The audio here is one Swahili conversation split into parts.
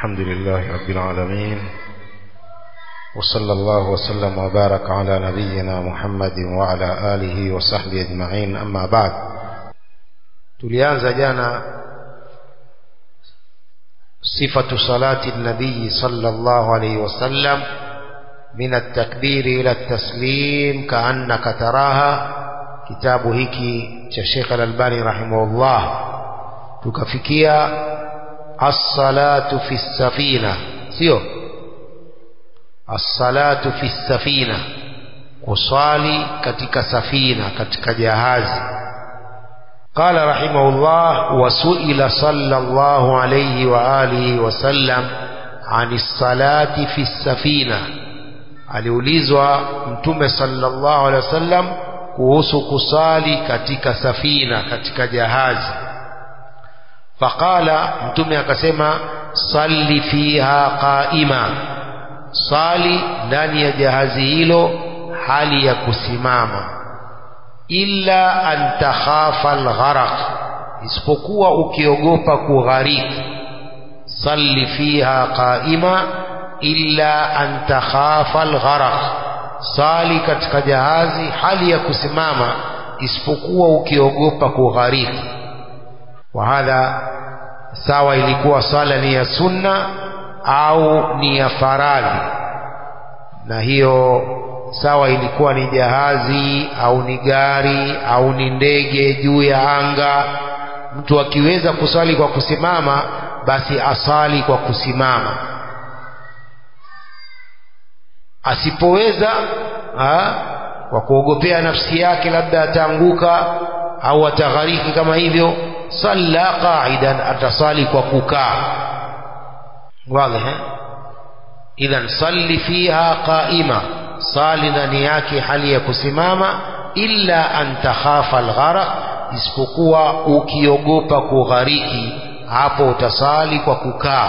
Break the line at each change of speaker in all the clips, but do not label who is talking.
الحمد لله رب العالمين، وصلى الله وسلم وبارك على نبينا محمد وعلى آله وصحبه أجمعين. أما بعد، tulianza jana صفة صلاة النبي صلى الله عليه وسلم من التكبير إلى التسليم كأنك تراها. kitabu hiki cha Sheikh Al-Albani rahimahullah, tukafikia as-salatu fi safina, sio as-salatu fi safina, kusali katika safina, katika jahazi. Qala rahimahullah, wa su'ila sallallahu alayhi wa alihi wa sallam anis salati fi safina, aliulizwa mtume sallallahu alayhi wa sallam kuhusu kusali katika safina, katika jahazi. Faqala, mtume akasema, salli fiha qaima, sali ndani ya jahazi hilo hali ya kusimama. Illa an takhafa algharaq, isipokuwa ukiogopa kughariki. Salli fiha qaima illa an takhafa algharaq, sali katika jahazi hali ya kusimama isipokuwa ukiogopa kughariki. Wa hadha, sawa ilikuwa sala ni ya sunna au ni ya faradhi, na hiyo sawa ilikuwa ni jahazi au ni gari au ni ndege juu ya anga. Mtu akiweza kusali kwa kusimama, basi asali kwa kusimama. Asipoweza kwa kuogopea nafsi yake labda ataanguka au ataghariki kama hivyo, salla qa'idan, atasali kwa kukaa. Wazi? Idhan salli fiha qa'ima, sali ndani yake hali ya kusimama. Illa an takhafa algharaq, isipokuwa ukiogopa kughariki, hapo utasali kwa kukaa.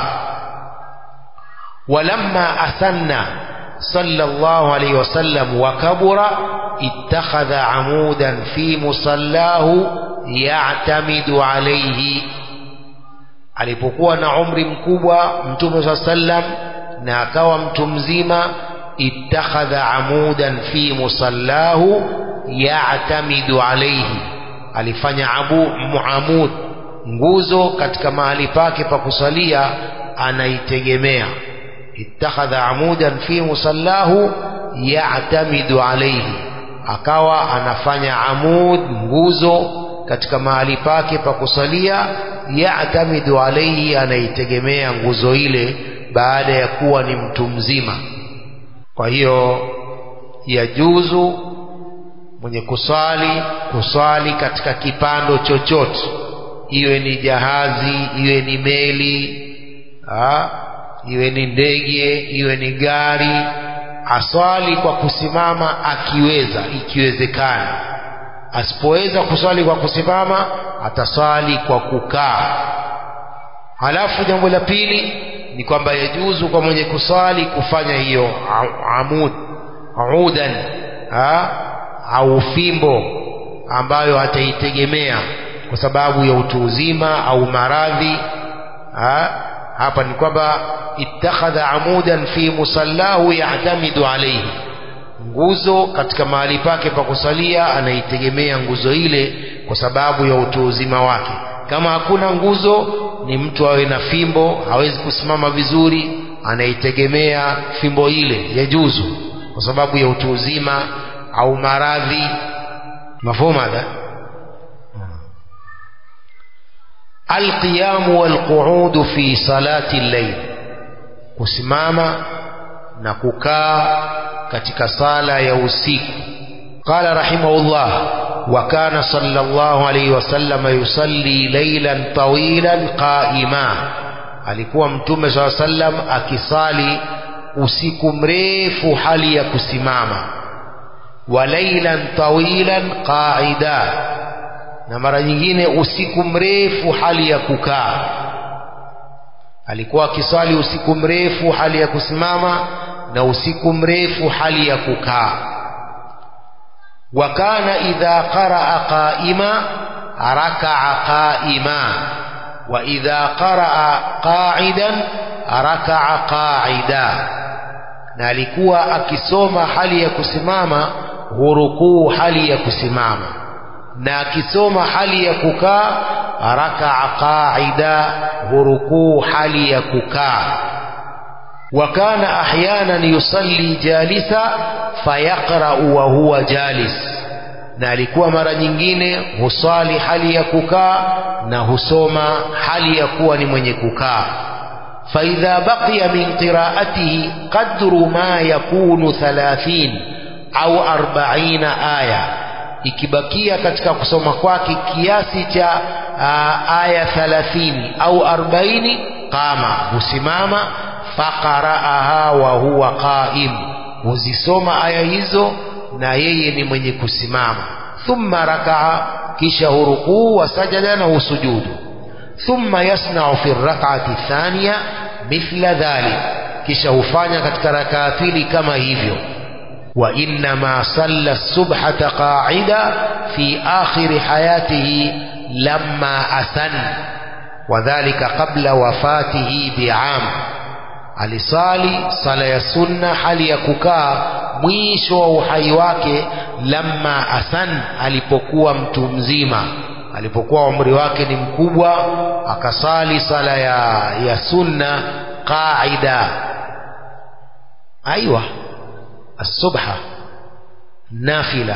Walamma asanna sallallahu alayhi wasallam wa kabura ittakhadha amudan fi musallahu ya'tamidu alayhi, alipokuwa na umri mkubwa mtume sallam na akawa mtu mzima, ittakhadha amudan fi musallahu ya'tamidu alayhi, alifanya amud, nguzo katika mahali pake pa kusalia, anaitegemea. Ittakhadha amudan fi musallahu ya'tamidu alayhi, akawa anafanya amud, nguzo katika mahali pake pa kusalia. Ya'tamidu alayhi, anaitegemea nguzo ile baada ya kuwa ni mtu mzima. Kwa hiyo yajuzu mwenye kusali katika kipando chochote, iwe ni jahazi, iwe ni meli, iwe ni ndege, iwe ni gari, aswali kwa kusimama akiweza, ikiwezekana. Asipoweza kuswali kwa kusimama, ataswali kwa kukaa. Halafu jambo la pili ni kwamba yajuzu kwa mwenye kuswali kufanya hiyo audan au fimbo ambayo ataitegemea kwa sababu ya utu uzima au maradhi. Hapa ni kwamba ittakhadha amudan fi musallahu ya'tamidu alayhi, nguzo katika mahali pake pa kusalia, anaitegemea nguzo ile kwa sababu ya utu uzima wake. Kama hakuna nguzo, ni mtu awe na fimbo, hawezi kusimama vizuri, anaitegemea fimbo ile, yajuzu kwa sababu ya utu uzima au maradhi. Mafhumu hada? Alqiyamu walqu'udu fi salati al-layl, kusimama na kukaa katika sala ya usiku. Qala rahimahullah, wa kana sallallahu alayhi wasallam yusalli laylan tawilan qa'ima, alikuwa mtume sallallahu alayhi wasallam akisali usiku mrefu hali ya kusimama. Wa laylan tawilan qa'ida, na mara nyingine usiku mrefu hali ya kukaa. Alikuwa akisali usiku mrefu hali ya kusimama na usiku mrefu hali ya kukaa. Wa kana idha qaraa qa'ima raka'a qa'ima wa idha qaraa qa'idan raka'a qa'ida, na alikuwa akisoma hali ya kusimama hurukuu hali ya kusimama, na akisoma hali ya kukaa raka'a qa'ida, hurukuu hali ya kukaa. Wa kana ahyanan yusalli jalisa fayaqra'u wa huwa jalis, na alikuwa mara nyingine husali hali ya kukaa na husoma hali ya kuwa ni mwenye kukaa. فإذا بقي من قراءته قدر ما يكون 30 أو 40 آية, ikibakia katika kusoma kwake kiasi cha aya 30 au 40, qama, husimama, faqara'aha wa huwa qa'im, huzisoma aya hizo na yeye ni mwenye kusimama. Thumma raka'a, kisha hurukuu wa sajada na husujudu. ثم يصنع في الركعة الثانية مثل ذلك, kisha hufanya katika rakaa pili kama hivyo. وإنما صلى الصبح قاعدا في آخر حياته لما أسن, وذلك قبل وفاته بعام, alisali sala ya sunna hali ya kukaa mwisho wa uhai wake, lamma asan, alipokuwa mtu mzima, alipokuwa umri wake ni mkubwa, akasali sala ya sunna qaida. Aiwa, as-subha nafila,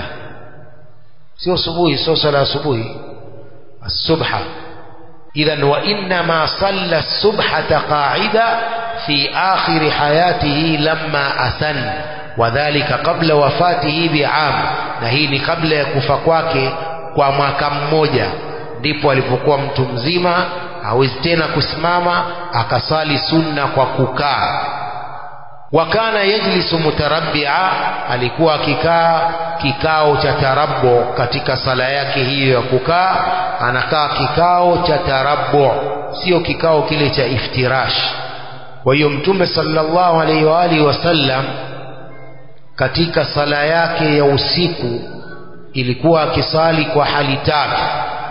sio subuhi, sio sala subuhi, as-subha. idhan wa inma salla as-subhata qaida fi akhir hayatihi lamma asan, wadhālika qabla wafatihi bi'am, na hii ni kabla ya kufa kwake kwa mwaka mmoja, ndipo alipokuwa mtu mzima hawezi tena kusimama, akasali sunna kwa kukaa. Wakana yajlisu mutarabbi'a, alikuwa akikaa kikao cha tarabbu katika sala yake hiyo ya kukaa, anakaa kikao cha tarabbu, sio kikao kile cha iftirash. Kwa hiyo Mtume sallallahu alaihi wa alihi wasallam katika sala yake ya usiku ilikuwa akisali kwa hali tatu.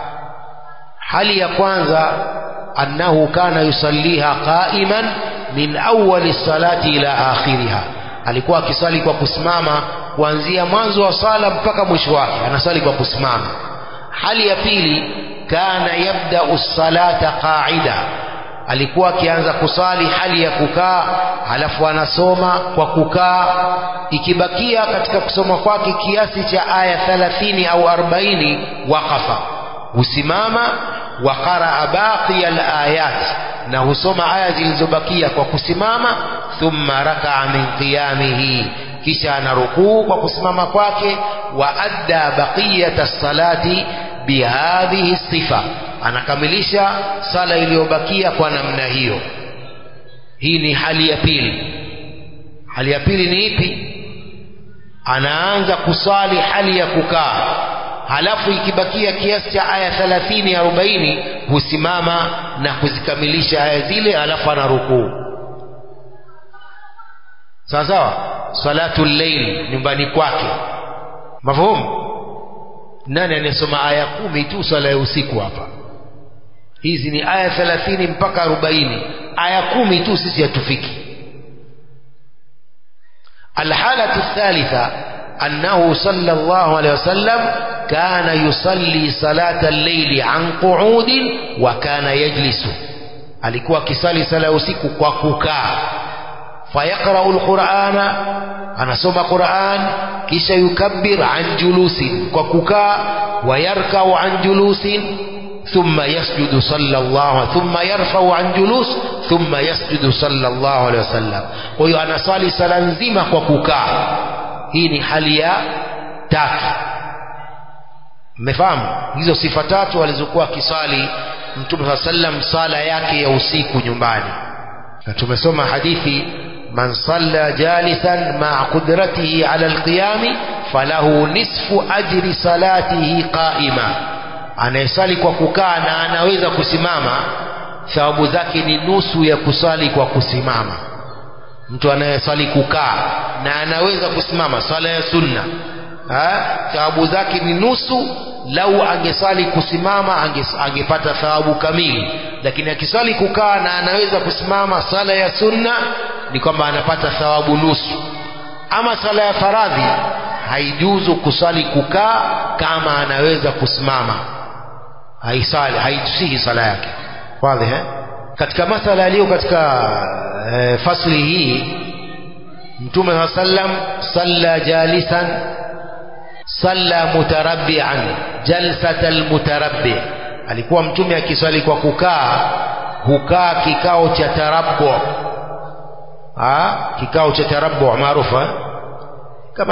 Hali ya kwanza, annahu kana yusalliha qa'iman min awwali salati ila akhiriha, alikuwa akisali kwa kusimama kuanzia mwanzo wa sala mpaka mwisho wake, anasali kwa kusimama. Hali ya pili, kana yabda'u salata qa'ida, alikuwa akianza kusali hali ya kukaa, halafu anasoma kwa kukaa, ikibakia katika kusoma kwake kiasi cha aya 30 au 40, waqafa, husimama, wa qaraa baqi al-ayat, na husoma aya zilizobakia kwa kusimama. Thumma raka'a min qiyamihi, kisha anarukuu kwa kusimama kwake. Wa adda baqiyata as-salati bihadhihi sifa, anakamilisha sala iliyobakia kwa namna hiyo. Hii ni hali ya pili. Hali ya pili ni ipi? Anaanza kusali hali ya kukaa, halafu ikibakia kiasi cha aya 30 40, husimama na kuzikamilisha aya zile, halafu anarukuu. Sawa sawa, salatul layl nyumbani kwake. Mafahamu? Nani anasoma aya 10 tu sala ya usiku hapa? Hizi ni aya 30 mpaka 40, aya 10 tu sisi hatufiki. Alhalatu thalitha, annahu sallallahu alayhi wasallam kana yusalli salata al-layli an qu'udin wa kana yajlisu, alikuwa akisali sala ya usiku kwa kukaa. Fayaqra'u al-Qur'ana, anasoma Qur'an, kisha yukabbir an julusin, kwa kukaa, wa yarka'u an julusin, thumma yasjudu sallallahu, thumma yarfa'u an julus, thumma yasjudu sallallahu alaihi wasallam. Kwa hiyo anasali sala nzima kwa kukaa. Hii ni hali ya tatu. Mmefahamu hizo sifa tatu alizokuwa akisali Mtume sallam sala yake ya usiku nyumbani? Na tumesoma hadithi, man salla jalisan ma'a qudratihi 'ala al-qiyam falahu nisfu ajri salatihi qa'ima, anayesali kwa kukaa na anaweza kusimama, thawabu zake ni nusu ya kusali kwa kusimama. Mtu anayesali kukaa na anaweza kusimama, sala ya sunna, thawabu zake ni nusu. Lau angesali kusimama angepata thawabu kamili, lakini akisali kukaa na anaweza kusimama sala ya sunna ni kwamba anapata thawabu nusu. Ama sala ya faradhi haijuzu kusali kukaa kama anaweza kusimama, haitusihi sala yake. Wazi katika masala aliyo katika fasli hii, Mtume sallam salla jalisan salla mutarabbi'an jalsatal mutarabbi. Alikuwa Mtume akiswali kwa kukaa, hukaa kikao cha tarabbu. Kikao cha tarabbu maarufu kama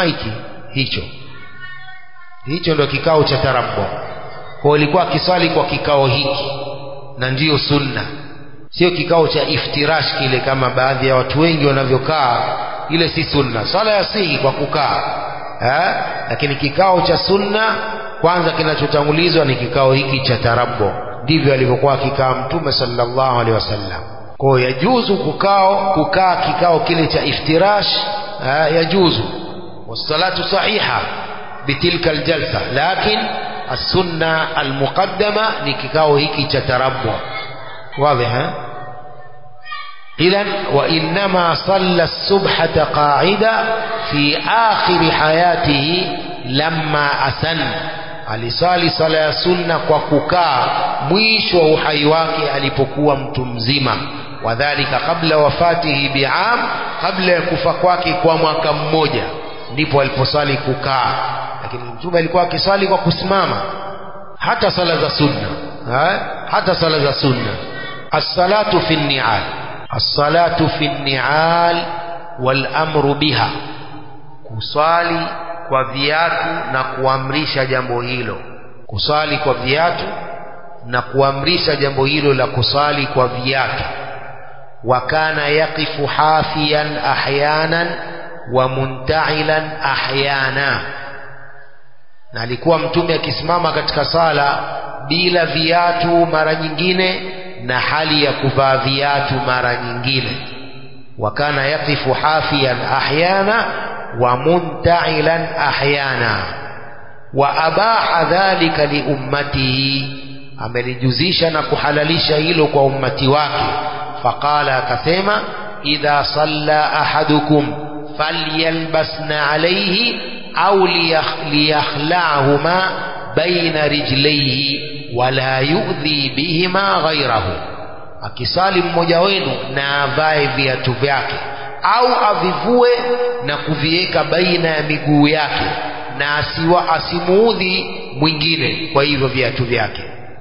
hicho ndio kikao cha tarabbu. Kwa alikuwa akiswali kwa kikao hiki, na ndiyo sunna, sio kikao cha iftirash kile kama baadhi ya watu wengi wanavyokaa. Ile si sunna. Swala ya sihi kwa kukaa, lakini kikao cha sunna kwanza kinachotangulizwa ni kikao hiki cha tarabbu. Ndivyo alivyokuwa akikaa Mtume sallallahu alaihi wasallam. Kwa hiyo yajuzu kukaa kikao kile cha iftirash, yajuzu, wassalatu sahiha bitilka aljalsa, lakin as-sunna al-muqaddama ni kikao hiki cha tarabbu. Wazi إذن وإنما صلى الصبح قاعدة في آخر حياته لما أسن. alisali sala ya sunna kwa kukaa mwisho wa uhai wake alipokuwa mtu mzima. Wadhalika kabla wafatihi bi'am, kabla ya kufa kwake kwa mwaka mmoja ndipo aliposali kukaa. Lakini Mtume alikuwa akisali kwa kusimama hata sala za sunna. As-salatu fi an-ni'al, as-salatu fi an-ni'al wal amru biha, kusali kwa viatu na kuamrisha jambo hilo. Kusali kwa viatu na kuamrisha jambo hilo la kusali kwa viatu. Wa kana yaqifu hafiyan ahyanan wa munta'ilan ahyana, na alikuwa Mtume akisimama katika sala bila viatu mara nyingine na hali ya kuvaa viatu mara nyingine. Wa kana yaqifu hafiyan ahyana wa munta'ilan ahyana wa abaha dhalika li ummatihi, amelijuzisha na kuhalalisha hilo kwa ummati wake. Faqala, akasema idha salla ahadukum falyalbasna alayhi au liyakhla'huma baina rijlayhi wala yu'dhi bihima ghayrahu, akisali mmoja wenu na avae viatu vyake au avivue na kuviweka baina ya miguu yake, na asimuudhi mwingine kwa hivyo viatu vyake.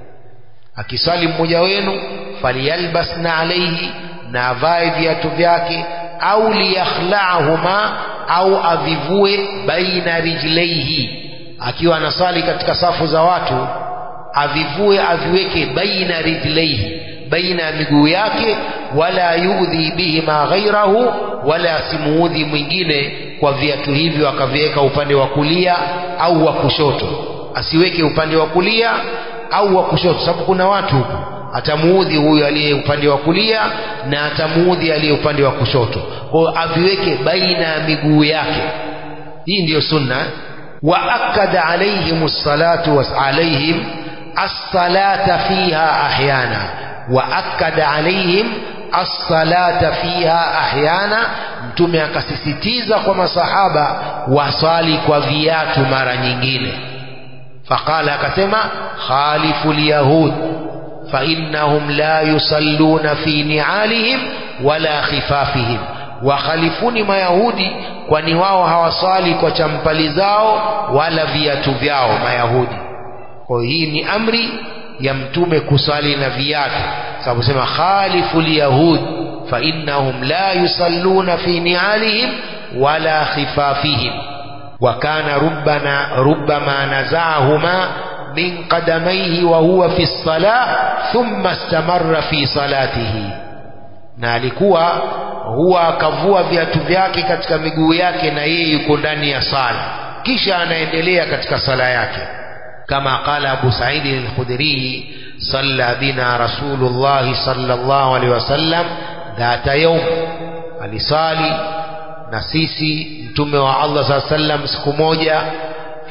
Akisali mmoja wenu falyalbasna alayhi, na avae viatu vyake, au liyakhla'huma, au avivue baina rijlaihi, akiwa anasali katika safu za watu avivue aviweke baina rijlaihi, baina ya miguu yake. Wala yuudhi bihima ghairahu, wala asimuudhi mwingine kwa viatu hivyo akaviweka upande wa kulia au wa kushoto. Asiweke upande wa kulia au wa kushoto, sababu kuna watu huko atamuudhi huyo aliye upande wa kulia na atamuudhi aliye upande wa kushoto. Kwa hiyo aviweke baina ya miguu yake. Hii ndiyo sunna. Wa akada alayhim as-salatu wa alayhim as-salata fiha ahyana, wa akada alayhim as-salata fiha ahyana. Mtume akasisitiza kwa masahaba wasali kwa viatu mara nyingine. Faqala, akasema khalifu al-yahud fa innahum la yusalluna fi ni'alihim wala khifafihim, wa khalifuni mayahudi, kwani wao hawasali kwa champali zao wala viatu vyao mayahudi. Kwa hii ni amri ya Mtume kusali na viatu, sababu sema khalifu al-yahud fa innahum la yusalluna fi ni'alihim wala khifafihim. Wa kana rubbama nazahuma min qadamayhi wa huwa fi as-salah thumma istamarra fi salatihi, na alikuwa huwa akavua viatu vyake katika miguu yake na yeye yuko ndani ya sala, kisha anaendelea katika sala yake. Kama qala Abu Sa'id al-Khudri, salla bina Rasulullah sallallahu alaihi wasallam dhata yawm, alisali na sisi Mtume wa Allah sallallahu alaihi wasallam siku moja.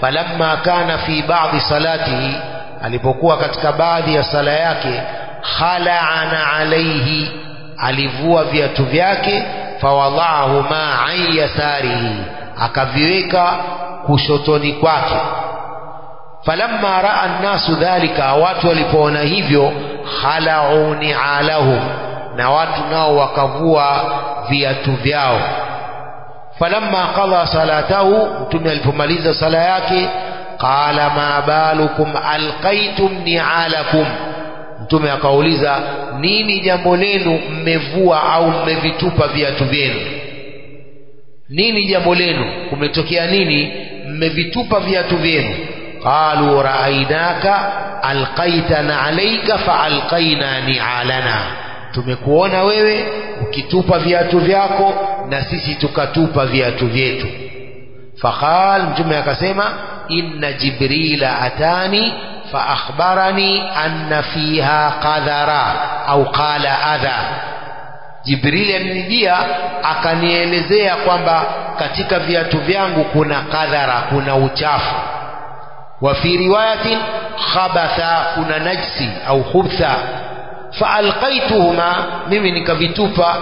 falamma kana fi ba'dhi salatihi, alipokuwa katika baadhi ya sala yake, khala'ana alayhi, alivua viatu vyake, fawadhahuma an yasarihi, akaviweka kushotoni kwake. Falamma raa an-nasu dhalika, watu walipoona hivyo, khala'u ni'alahum, na watu nao wakavua viatu vyao. Falamma qada salatahu, mtume alipomaliza sala yake, qala ma balukum alqaitum ni'alakum, mtume akauliza, nini jambo lenu mmevua au mmevitupa viatu vyenu? Nini jambo lenu, kumetokea nini mmevitupa viatu vyenu? Qalu ra'aynaka alqaitana alayka fa'alqaina ni'alana, tumekuona wewe ukitupa viatu vyako na sisi tukatupa viatu vyetu. Faqal, mtume akasema, inna jibrila atani fa akhbarani anna fiha qadhara au qala adha, Jibrili alinijia akanielezea kwamba katika viatu vyangu kuna qadhara, kuna uchafu. Wa fi riwayatin khabatha, kuna najsi au khubtha. Fa alqaituhuma, mimi nikavitupa.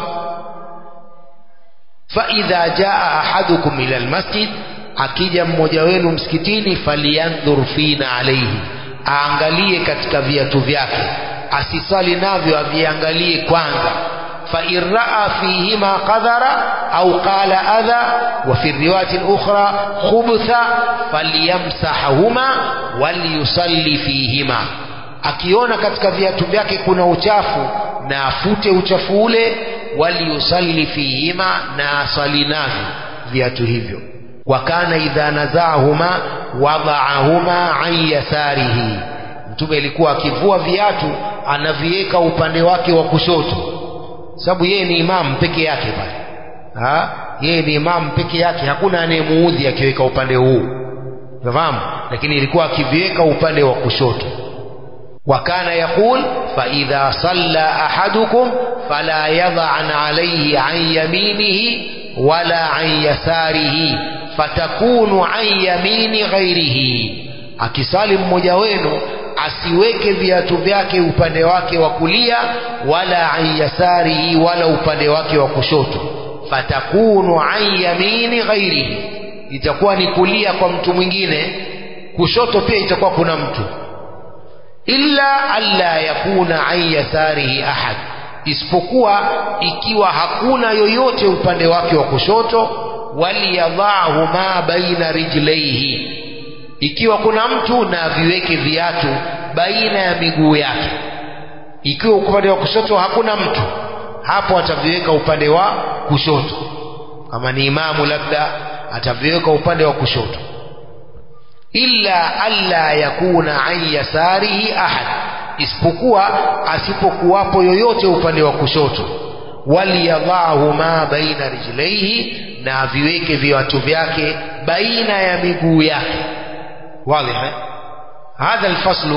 Fa idha jaa ahadukum ila almasjid, akija mmoja wenu msikitini, faliyandhur fina alayhi, aangalie katika viatu vyake, asisali navyo, aviangalie kwanza. Fa irraa fihima qadhara au qala adha, wa fi riwayati al-ukhra khubtha, falyamsahuma waliyusalli fihima, akiona katika viatu vyake kuna uchafu na afute uchafu ule, waliyusalli fihima, na asali navyo viatu hivyo. Wa kana idha nazahuma wada'ahuma an yasarihi, mtume alikuwa akivua viatu anaviweka upande wake wa kushoto, sababu yeye ni imam peke yake pale. Yeye ni imam peke yake, hakuna anayemuudhi akiweka upande huu, unafahamu, lakini ilikuwa akiviweka upande wa kushoto. Wa kana yaqul fa idha salla ahadukum fala yad'an alayhi an yaminihi wala an yasarihi fatakunu an yamini ghairihi, akisali mmoja wenu asiweke viatu vyake upande wake wa kulia, wala an yasarihi, wala upande wake wa kushoto. Fatakunu an yamini ghairihi, itakuwa ni kulia kwa mtu mwingine, kushoto pia itakuwa kuna mtu. Illa alla yakuna an yasarihi ahad, isipokuwa ikiwa hakuna yoyote upande wake wa kushoto. Waliyadhahu ma baina rijlaihi, ikiwa kuna mtu na viweke viatu baina ya miguu yake. Ikiwa upande wa kushoto hakuna mtu, hapo ataviweka upande wa kushoto. Kama ni imamu labda ataviweka upande wa kushoto. Illa alla yakuna an yasarihi ahad, isipokuwa asipokuwapo yoyote upande wa kushoto. Waliyadhahu ma baina rijlaihi, na viweke viatu vyake baina ya miguu yake. واضح؟ هذا الفصل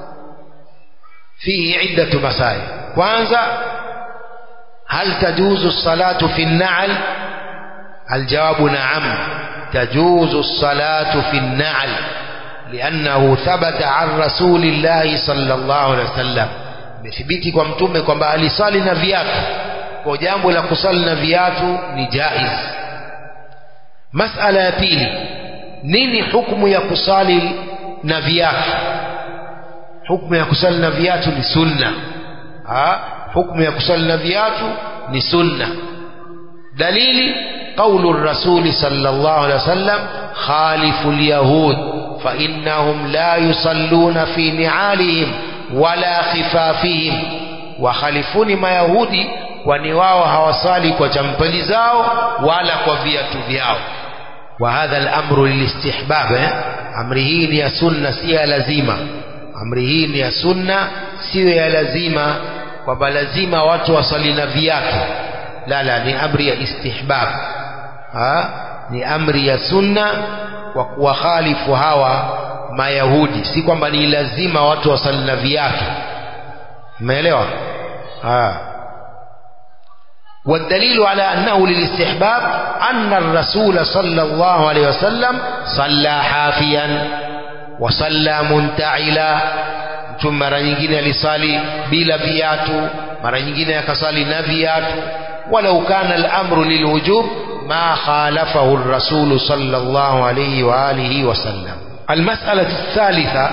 فيه عدة مسائل. kwanza, هل تجوز الصلاة في النعل؟ الجواب نعم، تجوز الصلاة في النعل، لأنه ثبت عن رسول الله صلى الله عليه وسلم، imethibiti kwa mtume kwamba alisali na viatu, kwa jambo la kusali na viatu ni jaiz. Masala ya pili, nini hukumu ya kusali na viatu? Hukumu ya kusali na viatu ni sunna. Hukumu ya kusali na viatu ni sunna. Dalili, qaulu rasuli sallallahu alaihi wasallam, khalifu alyahud fa innahum la yusalluna fi ni'alihim wala khifafihim, wa khalifuni mayahudi, kwani wao hawasali kwa champali zao wala kwa viatu vyao. وهذا الأمر للاستحباب، أمره ni ya sunna, si ya lazima. Amri hii ni ya sunna, sio ya lazima kwamba lazima watu wasali na viatu. La, ni amri ya istihbab. Ni amri ya sunna kwa kuwakhalifu hawa mayahudi, si kwamba ni lazima watu wasali na viatu. Umeelewa? والدليل على أنه للاستحباب أن الرسول صلى الله عليه وسلم صلى حافيا وصلى منتعلا. ثم mara nyingine alisali bila viatu, mara nyingine akasali na viatu. ولو كان الأمر للوجوب ما خالفه الرسول صلى الله عليه وآله وسلم. المسألة الثالثة: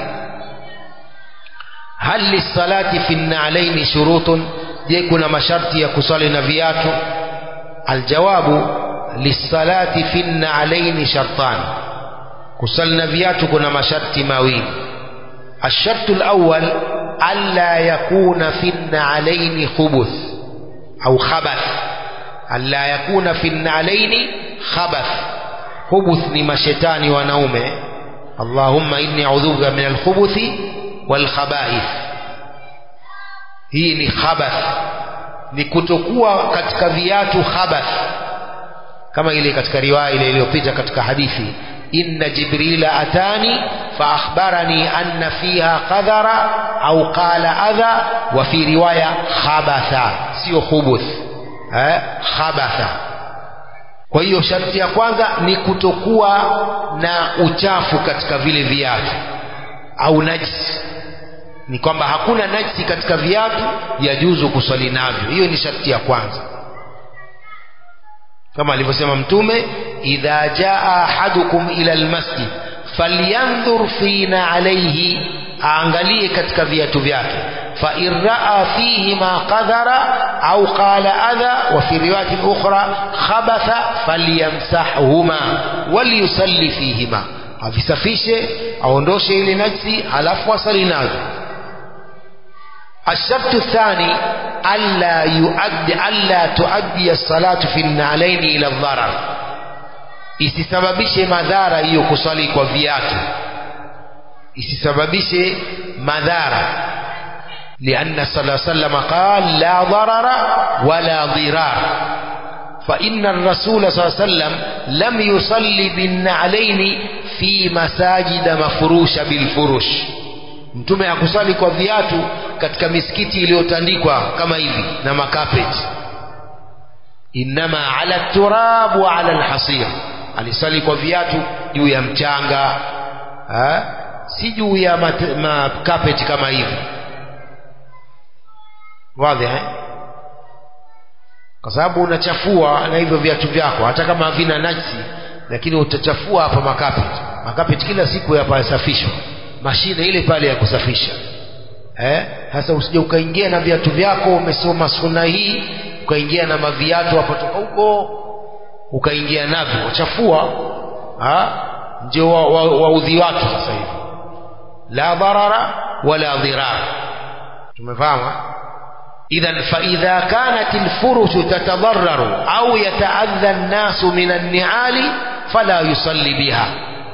هل للصلاة في النعلين شروط؟ je kuna masharti ya kusali na viatu? Aljawabu: lisalati fi an-na'alayn shartan, kusali na viatu kuna masharti mawili. Ash-shartu al-awwal alla yakuna fi an-na'alayn khubuth au khabath, alla yakuna fi an-na'alayn khabath. Khubuth ni mashetani wanaume. Allahumma inni a'udhuka min al-khubuthi wal khaba'ith. Hii ni khabath, ni kutokuwa katika viatu khabath, kama ile katika riwaya ile iliyopita katika hadithi, inna jibrila atani fa akhbarani anna fiha qadhara au qala adha, wa fi riwaya khabatha, sio khubuth, khabatha. Kwa hiyo sharti ya kwanza ni kutokuwa na uchafu katika vile viatu au najisi, ni kwamba hakuna najisi katika viatu, yajuzu kuswali navyo. Hiyo ni sharti ya kwanza, kama alivyosema Mtume, idha jaa ahadukum ila almasjid falyanzur fina alayhi, aangalie katika viatu vyake, fa irraa fihi ma qadhara au qala adha, wa fi riwayatin ukhra khabatha falyamsahhuma waliyusalli fihima, avisafishe, aondoshe ile najisi, halafu asali nazo. الشرط الثاني ألا تؤدي الصلاة في النعلين إلى الضرر، isisababishe madhara hiyo kusali kwa viatu, isisababishe madhara. لأن صلى الله عليه وسلم قال لا ضرر ولا ضرار، فإن الرسول صلى الله عليه وسلم لم يصلي بالنعلين في مساجد مفروشة بالفرش. Mtume hakusali kwa viatu katika misikiti iliyotandikwa kama hivi na makapeti. Inma ala turab wa ala alhasir, alisali kwa viatu juu ya mchanga, si juu ya makapeti kama hivi. Wazi kwa sababu unachafua na hivyo viatu vyako, hata kama havina najisi, lakini utachafua hapa makapeti. Makapeti kila siku hapa yasafishwa, mashine ile pale ya kusafisha. Sasa usije ukaingia na viatu vyako, umesoma sunna hii, ukaingia na maviatu hapo toka huko ukaingia navyo, uchafua, ndio waudhi watu sasa hivi. La darara wala dhirar. Tumefahamu? idhan fa idha kanat alfurush tatadarraru au yataadha an-nasu min an-ni'ali fala yusalli biha,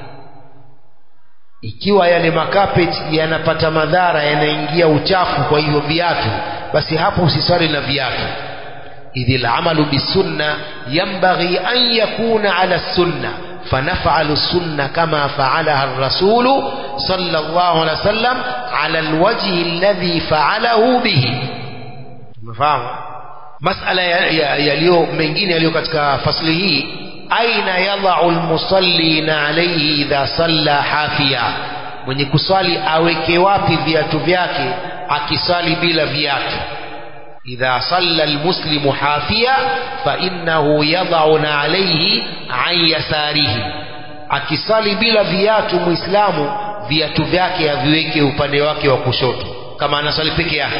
ikiwa yale makapeti yanapata madhara, yanaingia uchafu kwa hivyo viatu, basi hapo usiswali na viatu. idhil amalu bisunna yanbaghi an yakuna ala sunna fanaf'alu sunna kama fa'alaha ar-rasul sallallahu alaihi wasallam ala alwajhi alladhi fa'alahu bihi. Tumefahamu masala yaliyo mengine yaliyo katika fasli hii. aina yadha'u almusalli alayhi idha salla hafiya, mwenye kusali aweke wapi viatu vyake akisali bila viatu. idha salla almuslimu hafiya fa innahu yadha'u alayhi an yasarihi, akisali bila viatu muislamu viatu vyake aviweke upande wake wa kushoto. Kama anasali peke yake,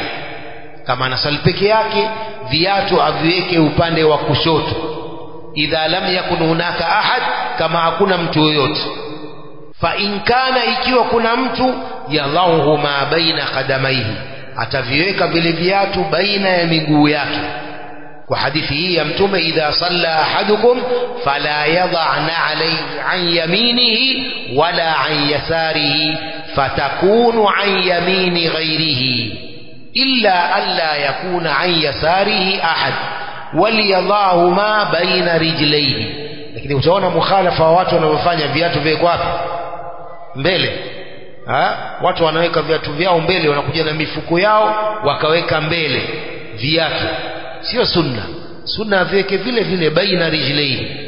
viatu aviweke upande wa kushoto. idha lam yakun hunaka ahad, kama hakuna mtu yoyote. fa in kana, ikiwa kuna mtu, yadhahu ma baina qadamaihi, ataviweka vile viatu baina ya miguu yake. Kwa hadithi hii ya Mtume, idha salla ahadukum fala yadha'na alayhi an yaminihi wala an yasarihi fatakunu an yamini ghayrihi illa alla yakuna an yasarihi ahad waliyadhahuma baina rijlaihi. Lakini utaona mukhalafa wa watu wanaofanya viatu vya wapi? Mbele. Watu wanaweka viatu vyao mbele, wanakuja na mifuko yao wakaweka mbele viatu. Sio sunna. sunna aviweke vile vile baina rijlaini,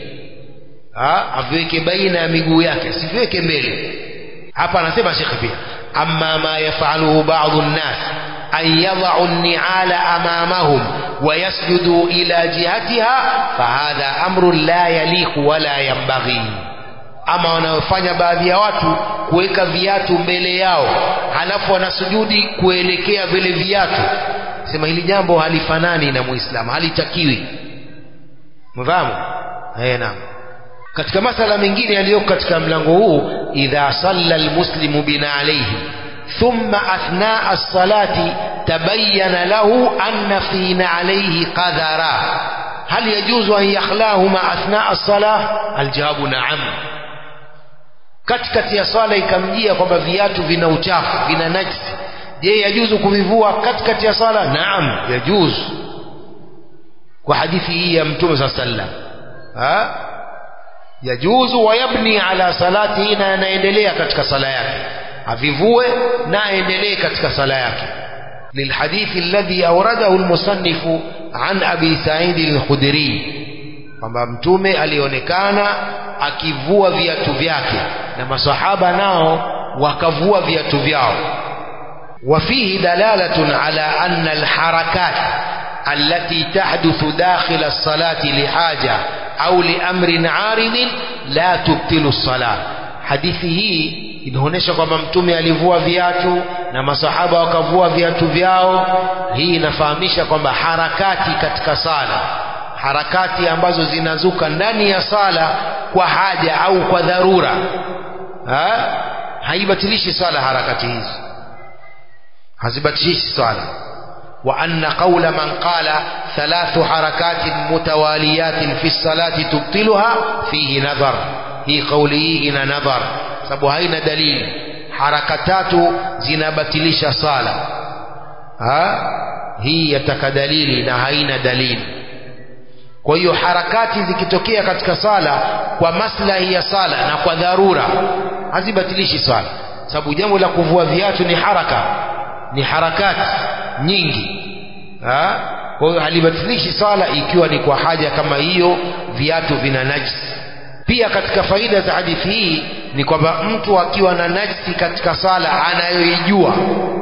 aviweke baina ya miguu yake, siviweke mbele. Hapa anasema Sheikh pia, amma ma yafaluhu ba'dhu an-nas an yadha'u an-ni'ala amamahum wa yasjudu ila jihatiha fahadha amrun la yaliqu wala yanbaghi. Ama wanaofanya baadhi ya watu kuweka viatu mbele yao halafu wanasujudi kuelekea vile viatu, sema hili jambo halifanani na Muislamu, halitakiwi. Mfahamu? Naam. Katika masala mengine yaliyo katika mlango huu, idha salla almuslimu bina alayhi thumma athna as-salati tabayyana lahu anna fina alayhi qadara hal yajuzu an yakhlahuma athna as-salah? Aljawabu na'am. Katikati ya swala ikamjia kwamba viatu vina uchafu, vina najisi, je, yajuzu kuvivua katikati ya swala? Naam, yajuzu, kwa hadithi hii ya Mtume sallallahu alayhi wasallam. Yajuzu wa yabni ala salatihi, na anaendelea katika sala yake, avivue na aendelee katika sala yake. Lilhadithi alladhi awradahu almusannifu an Abi Sa'id al-Khudri, kwamba Mtume alionekana akivua viatu vyake na masahaba nao wakavua viatu vyao. وفيه دلالة على أن الحركات التي تحدث داخل الصلاة لحاجة أو لأمر عارض لا تبطل الصلاة. hadithi hii inaonyesha kwamba Mtume alivua viatu na masahaba wakavua viatu vyao. Hii inafahamisha kwamba harakati katika sala, harakati ambazo zinazuka ndani ya sala kwa haja au kwa dharura, haibatilishi sala. Harakati hizi hazibatilishi sala. Wa anna qawla man qala thalathu harakatin mutawaliyatin fi salati tubtiluha fihi nadhar, hii kauli hii ina nadhar, sababu haina dalili. Haraka tatu zinabatilisha sala, hii yataka dalili na haina dalili. Kwa hiyo harakati zikitokea katika sala kwa maslahi ya sala na kwa dharura hazibatilishi sala, sababu jambo la kuvua viatu ni haraka, ni harakati nyingi. Kwa hiyo halibatilishi sala ikiwa ni kwa haja kama hiyo, viatu vina najisi. Pia katika faida za hadithi hii ni kwamba mtu akiwa na najisi katika sala anayoijua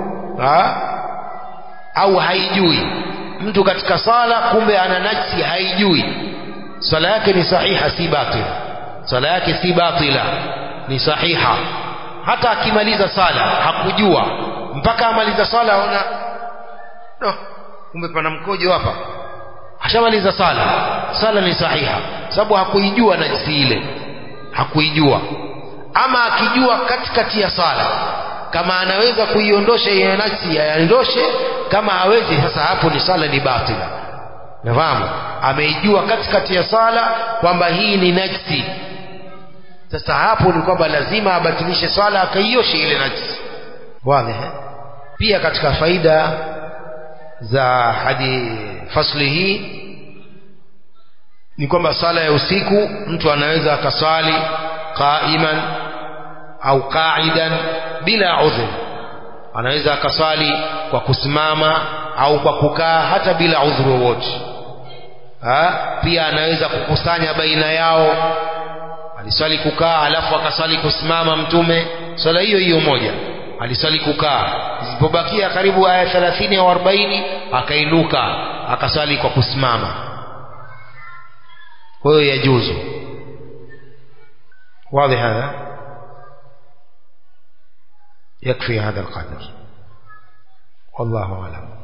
au haijui, mtu katika sala kumbe ana najisi haijui, sala yake ni sahiha, si batila. Sala yake si batila, ni sahiha. Hata akimaliza sala hakujua, mpaka amaliza sala aona kumbe pana mkojo hapa, ashamaliza sala, sala ni sahiha, sababu hakuijua najisi ile, hakuijua. Ama akijua katikati ya sala, kama anaweza kuiondosha ile najisi aiondoshe, kama hawezi, sasa hapo ni sala ni batila. Nafahamu? Ameijua katikati ya sala kwamba hii ni najisi, sasa hapo ni kwamba lazima abatilishe sala, akaioshe ile najisi. Wazi? Pia katika faida za fasli hii ni kwamba sala ya usiku mtu anaweza akasali qaiman au qa'idan bila udhur. Anaweza akasali kwa kusimama au kwa kukaa hata bila udhuru wote. Pia anaweza kukusanya baina yao, alisali kukaa alafu akasali kusimama Mtume, sala hiyo hiyo moja alisali kukaa, zilipobakia karibu aya 30 au 40 akainuka akasali kwa kusimama. Kwa hiyo yajuzu. wazi hadha, yakfi hadha alqadr, wallahu a'lam.